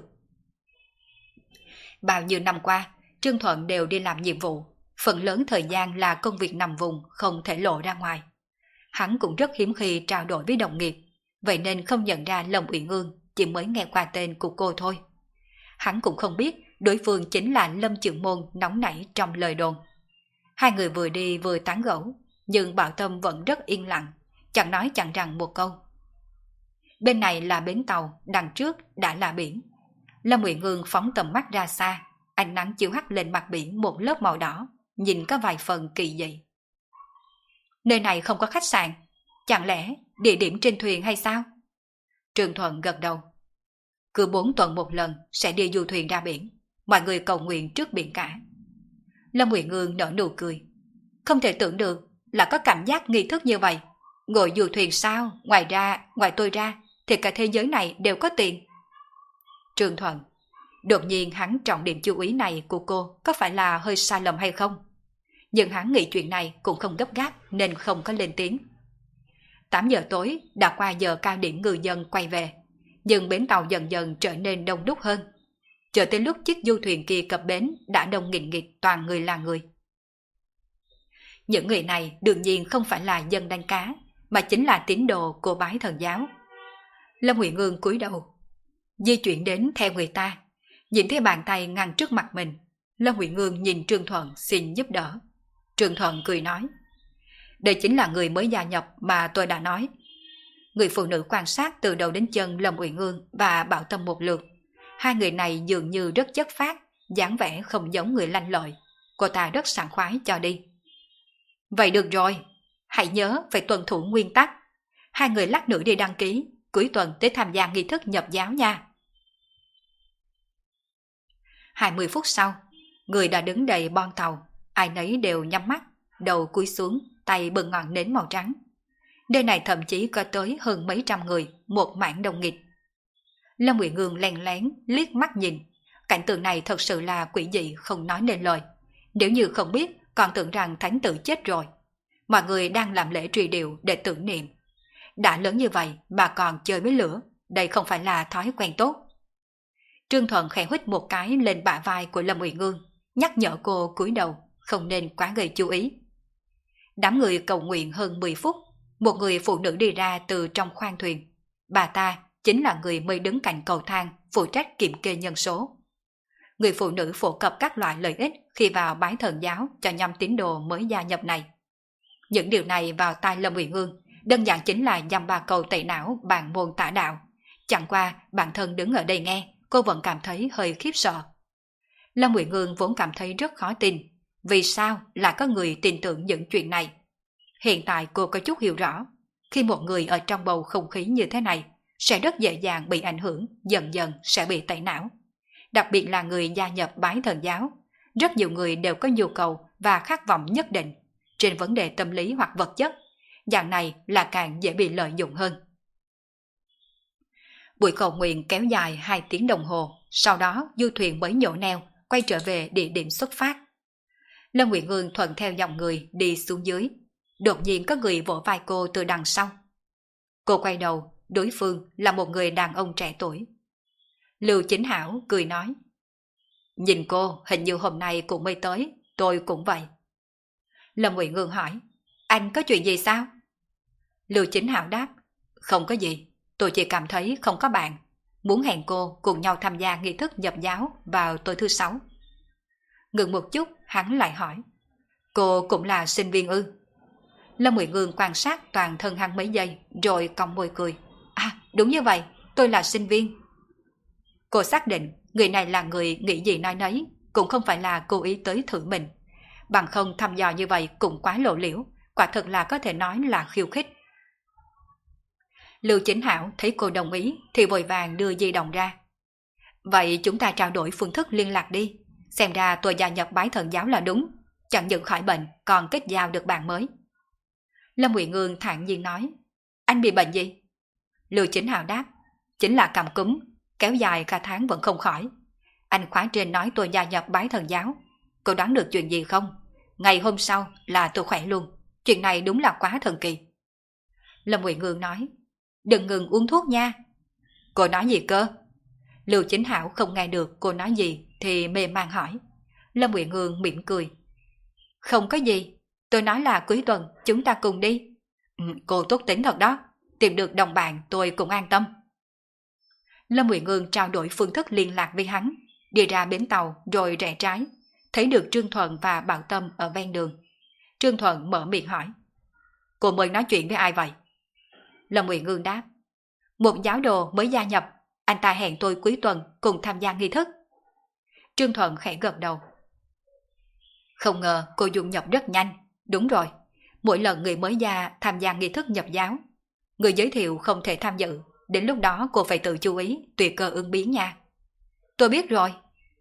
Bao nhiêu năm qua, Trương Thuận đều đi làm nhiệm vụ, phần lớn thời gian là công việc nằm vùng không thể lộ ra ngoài. Hắn cũng rất hiếm khi trao đổi với đồng nghiệp, vậy nên không nhận ra Lâm Uyển Ương, chỉ mới nghe qua tên của cô thôi. Hắn cũng không biết đối phương chính là Lâm Trưởng Môn nóng nảy trong lời đồn. Hai người vừa đi vừa tán gẫu, nhưng Bảo Tâm vẫn rất yên lặng, chẳng nói chẳng rằng một câu. Bên này là bến tàu, đằng trước đã là biển. Lâm Uyển Ương phóng tầm mắt ra xa, ánh nắng chiếu hắt lên mặt biển một lớp màu đỏ, nhìn có vài phần kỳ dị. Nơi này không có khách sạn. Chẳng lẽ địa điểm trên thuyền hay sao? Trương Thuận gật đầu. Cứ 4 tuần một lần sẽ đi du thuyền ra biển, mọi người cầu nguyện trước biển cả. Lâm Uyển Ương nở nụ cười. Không thể tưởng được là có cảm giác nghi thức như vậy. Ngồi du thuyền sao, ngoài tôi ra, thì cả thế giới này đều có tiền. Trương Thuận, đột nhiên hắn trọng điểm chú ý này của cô có phải là hơi sai lầm hay không? Nhưng hắn nghĩ chuyện này cũng không gấp gáp nên không có lên tiếng. 8 giờ tối đã qua giờ cao điểm ngư dân quay về, nhưng bến tàu dần dần trở nên đông đúc hơn. Chờ tới lúc chiếc du thuyền kia cập bến đã đông nghịt nghịt toàn người là người. Những người này đương nhiên không phải là dân đánh cá, mà chính là tín đồ của bái thần giáo. Lâm Uyển Ương cúi đầu, di chuyển đến theo người ta, nhìn thấy bàn tay ngăn trước mặt mình. Lâm Uyển Ương nhìn Trương Thuận xin giúp đỡ. Trương Thuận cười nói, đây chính là người mới gia nhập mà tôi đã nói. Người phụ nữ quan sát từ đầu đến chân Lâm Uyển Ương và Bảo Tâm một lượt. Hai người này dường như rất chất phác, dáng vẻ không giống người lanh lợi. Cô ta rất sảng khoái cho đi. Vậy được rồi, hãy nhớ phải tuân thủ nguyên tắc. Hai người lát nữa đi đăng ký, cuối tuần tới tham gia nghi thức nhập giáo nha. 20 phút sau, người đã đứng đầy bon tàu, ai nấy đều nhắm mắt, đầu cúi xuống, tay bưng ngọn nến màu trắng. Nơi này thậm chí có tới hơn mấy trăm người, một mảng đông nghịt. Lâm Uyển Ương lén lén liếc mắt nhìn, cảnh tượng này thật sự là quỷ dị không nói nên lời. Nếu như không biết, còn tưởng rằng thánh tử chết rồi. Mọi người đang làm lễ truy điệu để tưởng niệm. Đã lớn như vậy mà còn chơi với lửa, đây không phải là thói quen tốt. Trương Thuận khẽ huýt một cái lên bả vai của Lâm Uyển Ương, nhắc nhở cô cúi đầu, không nên quá gây chú ý. Đám người cầu nguyện hơn 10 phút, một người phụ nữ đi ra từ trong khoang thuyền. Bà ta chính là người mới đứng cạnh cầu thang, phụ trách kiểm kê nhân số. Người phụ nữ phổ cập các loại lợi ích khi vào bái thần giáo cho nhóm tín đồ mới gia nhập này. Những điều này vào tai Lâm Uyển Ương, đơn giản chính là dăm ba câu tẩy não bàn môn tả đạo. Chẳng qua bản thân đứng ở đây nghe, cô vẫn cảm thấy hơi khiếp sợ. Lâm Uyển Ương vốn cảm thấy rất khó tin. Vì sao lại có người tin tưởng những chuyện này? Hiện tại cô có chút hiểu rõ, khi một người ở trong bầu không khí như thế này, sẽ rất dễ dàng bị ảnh hưởng, dần dần sẽ bị tẩy não. Đặc biệt là người gia nhập bái thần giáo, rất nhiều người đều có nhu cầu và khát vọng nhất định trên vấn đề tâm lý hoặc vật chất, dạng này là càng dễ bị lợi dụng hơn. Buổi cầu nguyện kéo dài 2 tiếng đồng hồ, sau đó du thuyền mới nhổ neo, quay trở về địa điểm xuất phát. Lâm Uyển Ương thuận theo dòng người đi xuống dưới. Đột nhiên có người vỗ vai cô từ đằng sau. Cô quay đầu, đối phương là một người đàn ông trẻ tuổi. Lưu Chính Hảo cười nói, nhìn cô hình như hôm nay cũng mới tới, tôi cũng vậy. Lâm Uyển Ương hỏi, anh có chuyện gì sao? Lưu Chính Hảo đáp, không có gì, tôi chỉ cảm thấy không có bạn, muốn hẹn cô cùng nhau tham gia nghi thức nhập giáo vào tối thứ 6. Ngừng một chút, hắn lại hỏi, cô cũng là sinh viên ư? Lâm Uyển Ương quan sát toàn thân hắn mấy giây, rồi cong môi cười. À, đúng như vậy, tôi là sinh viên. Cô xác định người này là người nghĩ gì nói nấy, cũng không phải là cố ý tới thử mình. Bằng không thăm dò như vậy cũng quá lộ liễu, quả thực là có thể nói là khiêu khích. Lưu Chính Hảo thấy cô đồng ý thì vội vàng đưa di động ra. Vậy chúng ta trao đổi phương thức liên lạc đi, xem ra tôi gia nhập bái thần giáo là đúng, chẳng những khỏi bệnh còn kết giao được bạn mới. Lâm Uyển Ương thản nhiên nói, anh bị bệnh gì? Lưu Chính Hảo đáp, chính là cảm cúm, kéo dài cả tháng vẫn không khỏi. Anh khóa trên nói tôi gia nhập bái thần giáo, cô đoán được chuyện gì không? Ngày hôm sau là tôi khỏe luôn, chuyện này đúng là quá thần kỳ. Lâm Uyển Ương nói, đừng ngừng uống thuốc nha. Cô nói gì cơ? Lưu Chính Hảo không nghe được cô nói gì thì mê man hỏi. Lâm Uyển Ương mỉm cười, không có gì, tôi nói là cuối tuần chúng ta cùng đi. Cô tốt tính thật đó, tìm được đồng bạn tôi cũng an tâm. Lâm Uyển Ương trao đổi phương thức liên lạc với hắn, đi ra bến tàu rồi rẽ trái, thấy được Trương Thuận và Bảo Tâm ở ven đường. Trương Thuận mở miệng hỏi, cô mới nói chuyện với ai vậy? Lâm Uyển Ương đáp, một giáo đồ mới gia nhập, anh ta hẹn tôi cuối tuần cùng tham gia nghi thức. Trương Thuận khẽ gật đầu. Không ngờ cô dung nhập rất nhanh, đúng rồi, Mỗi lần người mới gia tham gia nghi thức nhập giáo, người giới thiệu không thể tham dự, đến lúc đó cô phải tự chú ý, tùy cơ ứng biến nha. Tôi biết rồi.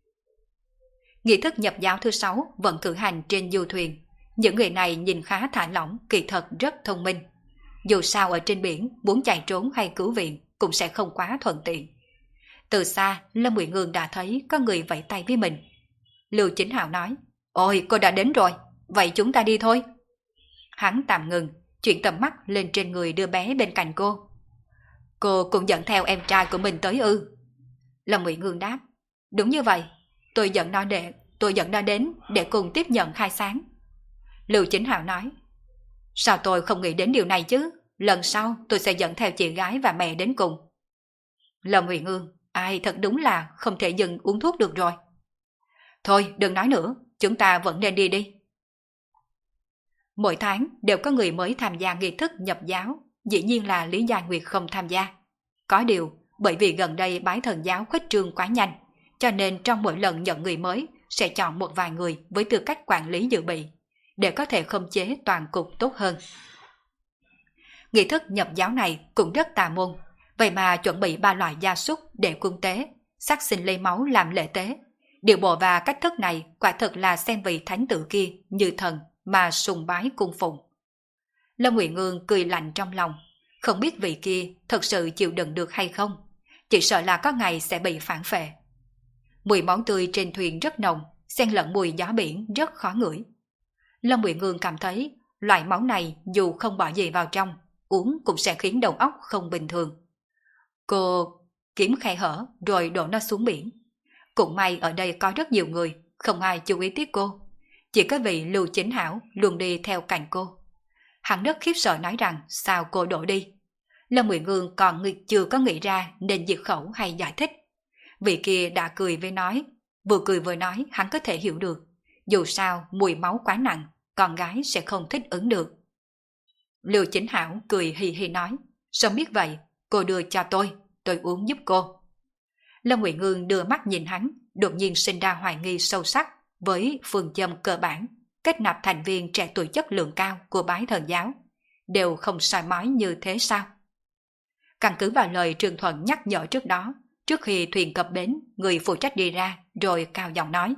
Nghi thức nhập giáo thứ 6 vẫn cử hành trên du thuyền. Những người này nhìn khá thả lỏng, kỳ thật rất thông minh. Dù sao ở trên biển, muốn chạy trốn hay cứu viện cũng sẽ không quá thuận tiện. Từ xa, Lâm Uyển Ngương đã thấy có người vẫy tay với mình. Lưu Chính Hạo nói, ôi cô đã đến rồi, vậy chúng ta đi thôi. Hắn tạm ngừng, chuyển tầm mắt lên trên người đứa bé bên cạnh cô. Cô cũng dẫn theo em trai của mình tới ư? Lâm Uyển Ngương đáp, đúng như vậy, tôi dẫn nó đến để cùng tiếp nhận khai sáng. Lưu Chính Hạo nói, sao tôi không nghĩ đến điều này chứ, lần sau tôi sẽ dẫn theo chị gái và mẹ đến cùng. Lâm Uyển Ngương, ai thật đúng là không thể dừng uống thuốc được rồi. Thôi đừng nói nữa, chúng ta vẫn nên đi đi. Mỗi tháng đều có người mới tham gia nghi thức nhập giáo, dĩ nhiên là Lý Gia Nguyệt không tham gia. Có điều, bởi vì gần đây bái thần giáo khuếch trương quá nhanh, cho nên trong mỗi lần nhận người mới sẽ chọn một vài người với tư cách quản lý dự bị, để có thể khống chế toàn cục tốt hơn. Nghi thức nhập giáo này cũng rất tà môn, vậy mà chuẩn bị 3 loại gia súc để cúng tế, sát sinh lấy máu làm lễ tế. Điều bộ và cách thức này quả thực là xem vị thánh tử kia như thần mà sùng bái cung phụng. Lâm Uyển Ngương cười lạnh trong lòng, không biết vị kia thật sự chịu đựng được hay không, chỉ sợ là có ngày sẽ bị phản phệ. Mùi máu tươi trên thuyền rất nồng, xen lẫn mùi gió biển rất khó ngửi. Lâm Uyển Ngương cảm thấy loại máu này dù không bỏ gì vào trong, uống cũng sẽ khiến đầu óc không bình thường. Cô kiếm khe hở rồi đổ nó xuống biển. Cũng may ở đây có rất nhiều người, không ai chú ý tới cô. Chỉ có vị Lưu Chính Hảo luôn đi theo cạnh cô. Hắn rất khiếp sợ nói rằng sao cô đổ đi. Lâm Uyển Ngương còn chưa có nghĩ ra nên diệt khẩu hay giải thích. Vị kia đã cười với nói, vừa cười vừa nói hắn có thể hiểu được. Dù sao mùi máu quá nặng, con gái sẽ không thích ứng được. Lưu Chính Hảo cười hì hì nói, sớm biết vậy, cô đưa cho tôi uống giúp cô. Lâm Uyển Ngương đưa mắt nhìn hắn, đột nhiên sinh ra hoài nghi sâu sắc với phương châm cơ bản, kết nạp thành viên trẻ tuổi chất lượng cao của bái thần giáo, đều không soi mói như thế sao? Căn cứ vào lời Trương Thuận nhắc nhở trước đó, trước khi thuyền cập bến, người phụ trách đi ra, rồi cao giọng nói.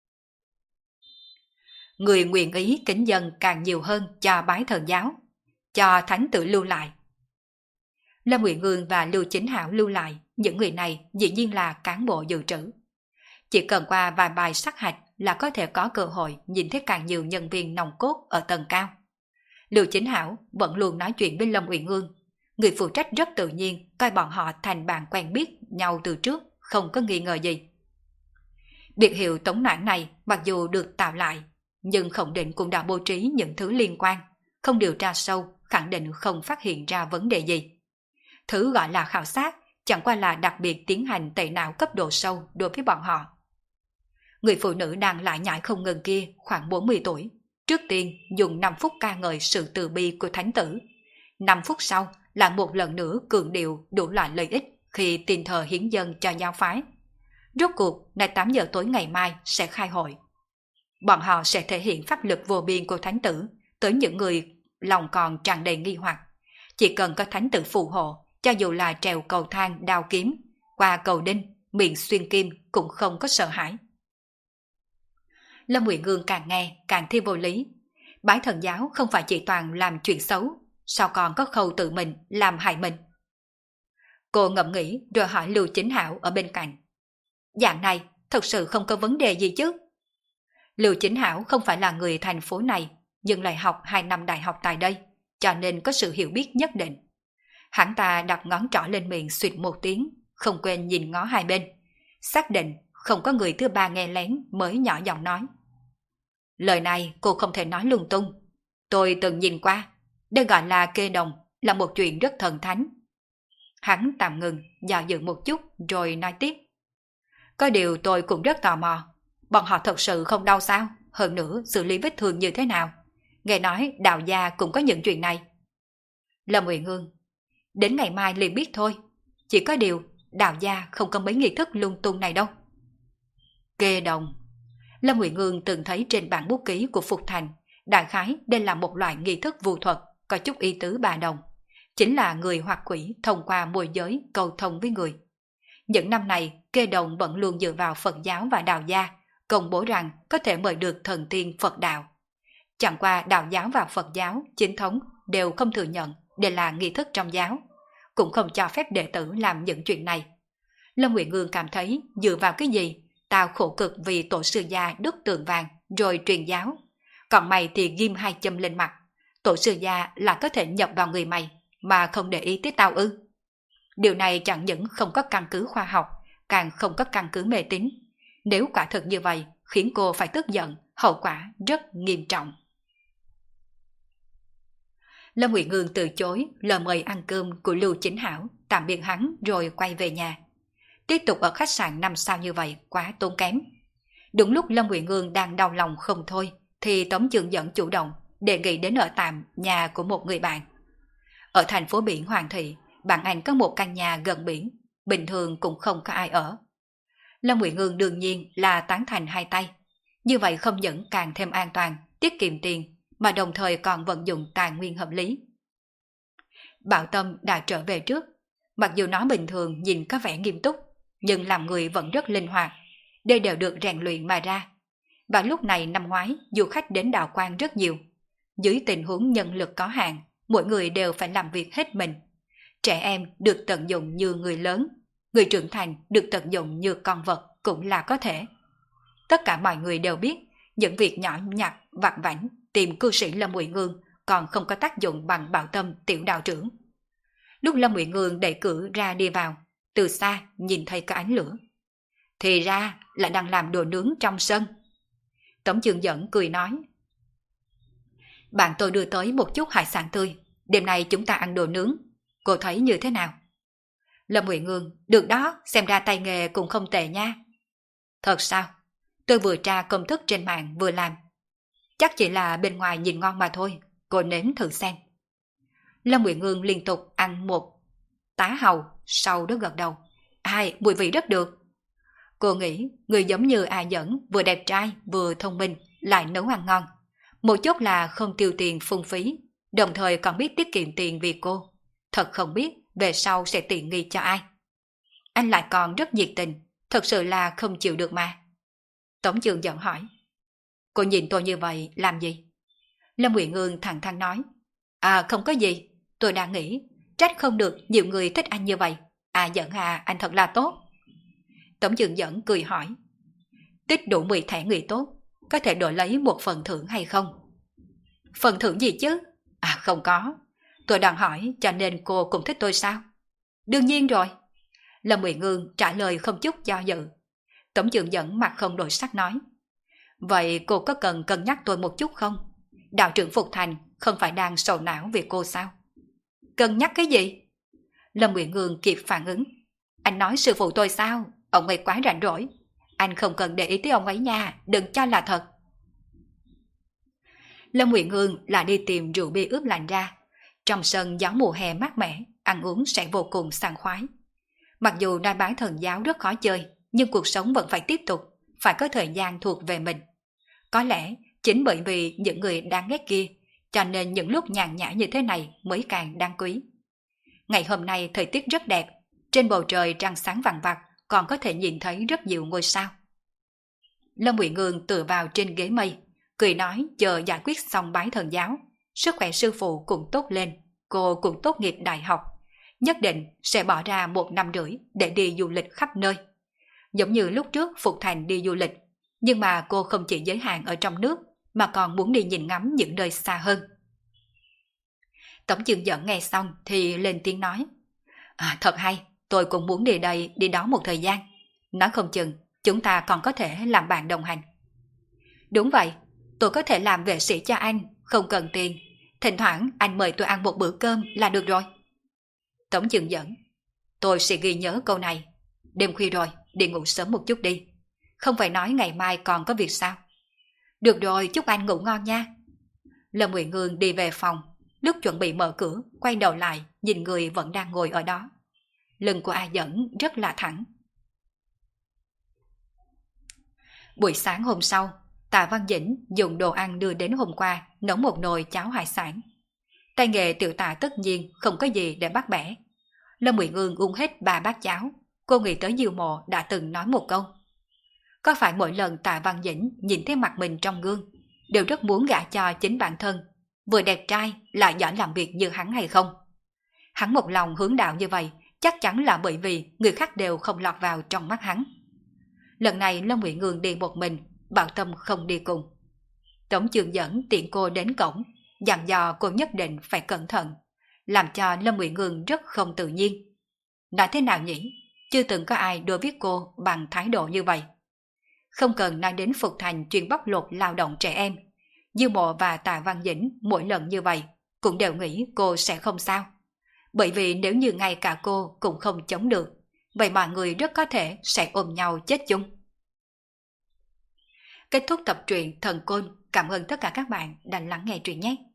Người nguyện ý kính dân càng nhiều hơn cho bái thần giáo, cho thánh tử lưu lại. Lâm Uyển Ngương và Lưu Chính Hảo lưu lại, những người này dĩ nhiên là cán bộ dự trữ. Chỉ cần qua vài bài sát hạch là có thể có cơ hội nhìn thấy càng nhiều nhân viên nòng cốt ở tầng cao. Lưu Chính Hảo vẫn luôn nói chuyện với Lâm Uyển Ngương. Người phụ trách rất tự nhiên coi bọn họ thành bạn quen biết nhau từ trước, không có nghi ngờ gì. Biệt hiệu Tống Noãn này mặc dù được tạo lại, nhưng khẳng định cũng đã bố trí những thứ liên quan, không điều tra sâu, khẳng định không phát hiện ra vấn đề gì. Thứ gọi là khảo sát chẳng qua là đặc biệt tiến hành tẩy não cấp độ sâu đối với bọn họ. Người phụ nữ đang lại nhảy không ngừng kia khoảng 40 tuổi. Trước tiên dùng 5 phút ca ngợi sự từ bi của thánh tử. 5 phút sau lại một lần nữa cường điệu đủ loại lợi ích khi tiền thờ hiến dân cho giáo phái. Rốt cuộc, ngày 8 giờ tối ngày mai sẽ khai hội. Bọn họ sẽ thể hiện pháp lực vô biên của thánh tử tới những người lòng còn tràn đầy nghi hoặc. Chỉ cần có thánh tử phù hộ, cho dù là trèo cầu thang đao kiếm, qua cầu đinh, miệng xuyên kim cũng không có sợ hãi. Lâm Uyển Ngương càng nghe càng thêm vô lý. Bái thần giáo không phải chỉ toàn làm chuyện xấu, sao còn có khâu tự mình làm hại mình? Cô ngẫm nghĩ rồi hỏi Lưu Chính Hảo ở bên cạnh. Dạng này thật sự không có vấn đề gì chứ? Lưu Chính Hảo không phải là người thành phố này, nhưng lại học 2 năm đại học tại đây, cho nên có sự hiểu biết nhất định. Hắn ta đặt ngón trỏ lên miệng xuyệt một tiếng, không quên nhìn ngó hai bên. Xác định không có người thứ ba nghe lén mới nhỏ giọng nói. Lời này cô không thể nói lung tung. Tôi từng nhìn qua, đây gọi là kê đồng, là một chuyện rất thần thánh. Hắn tạm ngừng, dò dự một chút rồi nói tiếp. Có điều tôi cũng rất tò mò, bọn họ thật sự không đau sao? Hơn nữa xử lý vết thương như thế nào? Nghe nói đạo gia cũng có những chuyện này. Lâm Uyển Ngương, đến ngày mai liền biết thôi. Chỉ có điều đạo gia không có mấy nghi thức lung tung này đâu. Kê đồng. Lâm Uyển Ngương từng thấy trên bản bút ký của Phục Thành Đại khái đây là một loại nghi thức vu thuật có chút ý tứ bà đồng, chính là người hoặc quỷ thông qua môi giới cầu thông với người. Những năm này, Kê Đồng vẫn luôn dựa vào Phật giáo và đạo gia, công bố rằng có thể mời được thần tiên Phật đạo. Chẳng qua đạo giáo và Phật giáo chính thống đều không thừa nhận đây là nghi thức trong giáo, cũng không cho phép đệ tử làm những chuyện này. Lâm Nguyệt Ngương cảm thấy dựa vào cái gì, tao khổ cực vì tổ sư gia đúc tượng vàng rồi truyền giáo, còn mày thì ghim 2 châm lên mặt. Tổ sư gia là có thể nhập vào người mày mà không để ý tới tao ư? Điều này chẳng những không có căn cứ khoa học, càng không có căn cứ mê tín. Nếu quả thực như vậy, khiến cô phải tức giận, hậu quả rất nghiêm trọng. Lâm Nguyệt Ngương từ chối lời mời ăn cơm của Lưu Chính Hảo, tạm biệt hắn rồi quay về nhà. Tiếp tục ở khách sạn 5 sao như vậy quá tốn kém. Đúng lúc Lâm Nguyệt Ngương đang đau lòng không thôi, thì Tống Chương Dẫn chủ động đề nghị đến ở tạm nhà của một người bạn. Ở thành phố biển Hoàng Thị, bạn anh có một căn nhà gần biển, bình thường cũng không có ai ở. Lâm Nguyệt Ngương đương nhiên là tán thành hai tay. Như vậy không những càng thêm an toàn, tiết kiệm tiền, mà đồng thời còn vận dụng tài nguyên hợp lý. Bảo Tâm đã trở về trước. Mặc dù nó bình thường nhìn có vẻ nghiêm túc, nhưng làm người vẫn rất linh hoạt. Đây đều được rèn luyện mà ra. Và lúc này năm ngoái, du khách đến Đạo Quan rất nhiều. Dưới tình huống nhân lực có hạn, mỗi người đều phải làm việc hết mình. Trẻ em được tận dụng như người lớn, người trưởng thành được tận dụng như con vật cũng là có thể. Tất cả mọi người đều biết, những việc nhỏ nhặt, vặt vãnh tìm cư sĩ Lâm Nguyệt Ngương còn không có tác dụng bằng Bảo Tâm tiểu đạo trưởng. Lúc Lâm Nguyệt Ngương đẩy cửa ra đi vào, từ xa nhìn thấy có ánh lửa. Thì ra là đang làm đồ nướng trong sân. Tống Chương Dẫn cười nói: Bạn tôi đưa tới một chút hải sản tươi, đêm nay chúng ta ăn đồ nướng, cô thấy như thế nào? Lâm Nguyệt Ngương: Được đó, xem ra tay nghề cũng không tệ nha. Thật sao? Tôi vừa tra công thức trên mạng vừa làm. Chắc chỉ là bên ngoài nhìn ngon mà thôi, cô nếm thử xem. Lâm Nguyệt Ngương liên tục ăn một tá hàu, sau đó gật đầu. Ai, mùi vị rất được. Cô nghĩ người giống như A Dẫn, vừa đẹp trai vừa thông minh, lại nấu ăn ngon. Một chút là không tiêu tiền phung phí, đồng thời còn biết tiết kiệm tiền vì cô. Thật không biết về sau sẽ tiện nghi cho ai. Anh lại còn rất nhiệt tình, thật sự là không chịu được mà. Tống Chương Dẫn hỏi: Cô nhìn tôi như vậy làm gì? Lâm Nguyệt Ngương thẳng thắn nói: Không có gì, tôi đang nghĩ, trách không được nhiều người thích anh như vậy. Dẫn anh thật là tốt. Tống Chương Dẫn cười hỏi: Tích đủ 10 thẻ người tốt, có thể đổi lấy một phần thưởng hay không? Phần thưởng gì chứ? Không có. Tôi đang hỏi cho nên cô cũng thích tôi sao? Đương nhiên rồi. Lâm Nguyệt Ngương trả lời không chút do dự. Tống Chương Dẫn mặt không đổi sắc nói: Vậy cô có cần cân nhắc tôi một chút không? Đạo trưởng Phục Thành không phải đang sầu não vì cô sao? Cân nhắc cái gì? Lâm Nguyệt Ngương kịp phản ứng: Anh nói sư phụ tôi sao? Ông ấy quá rảnh rỗi. Anh không cần để ý tới ông ấy nha, đừng cho là thật. Lâm Nguyệt Ngương là đi tìm rượu bia ướp lạnh ra. Trong sân gió mùa hè mát mẻ, ăn uống sẽ vô cùng sảng khoái. Mặc dù nơi bán thần giáo rất khó chơi, nhưng cuộc sống vẫn phải tiếp tục, phải có thời gian thuộc về mình. Có lẽ chính bởi vì những người đáng ghét kia, cho nên những lúc nhàn nhã như thế này mới càng đáng quý. Ngày hôm nay thời tiết rất đẹp, trên bầu trời trăng sáng vằng vặc, còn có thể nhìn thấy rất nhiều ngôi sao. Lâm Nguyệt Ngương tựa vào trên ghế mây, cười nói chờ giải quyết xong bái thần giáo, sức khỏe sư phụ cũng tốt lên, cô cũng tốt nghiệp đại học, nhất định sẽ bỏ ra 1 năm rưỡi để đi du lịch khắp nơi. Giống như lúc trước Phục Thành đi du lịch, nhưng mà cô không chỉ giới hạn ở trong nước, mà còn muốn đi nhìn ngắm những nơi xa hơn. Tống Chương Dẫn nghe xong thì lên tiếng nói: Thật hay, tôi cũng muốn đi đây đi đó một thời gian. Nói không chừng chúng ta còn có thể làm bạn đồng hành. Đúng vậy, tôi có thể làm vệ sĩ cho anh, không cần tiền. Thỉnh thoảng anh mời tôi ăn một bữa cơm là được rồi. Tống Chương Dẫn: Tôi sẽ ghi nhớ câu này. Đêm khuya rồi, đi ngủ sớm một chút đi. Không phải nói ngày mai còn có việc sao? Được rồi, chúc anh ngủ ngon nha. Lâm Nguyệt Ngương đi về phòng, lúc chuẩn bị mở cửa, quay đầu lại, nhìn người vẫn đang ngồi ở đó. Lưng của A Dẫn rất là thẳng. Buổi sáng hôm sau, Tạ Văn Dĩnh dùng đồ ăn đưa đến hôm qua nấu một nồi cháo hải sản. Tay nghề tiểu Tạ tất nhiên không có gì để bắt bẻ. Lâm Uyển Ương uống hết 3 bát cháo, cô nghĩ tới Diêu Mộ đã từng nói một câu. Có phải mỗi lần Tạ Văn Dĩnh nhìn thấy mặt mình trong gương, đều rất muốn gả cho chính bản thân, vừa đẹp trai lại giỏi làm việc như hắn hay không? Hắn một lòng hướng đạo như vậy, chắc chắn là bởi vì người khác đều không lọt vào trong mắt hắn. Lần này Lâm Uyển Ương đi một mình, Bảo Tâm không đi cùng. Tống Chương dẫn tiện cô đến cổng, dặn dò cô nhất định phải cẩn thận, làm cho Lâm Uyển Ương rất không tự nhiên. Nói thế nào nhỉ? Chưa từng có ai đối với cô bằng thái độ như vậy. Không cần nói đến Phục Thành chuyên bóc lột lao động trẻ em, Diêu Mộ và Tạ Văn Dĩnh mỗi lần như vậy cũng đều nghĩ cô sẽ không sao. Bởi vì nếu như ngay cả cô cũng không chống được, vậy mọi người rất có thể sẽ ôm nhau chết chung. Kết thúc tập truyện Thần Côn. Cảm ơn tất cả các bạn đã lắng nghe truyện nhé.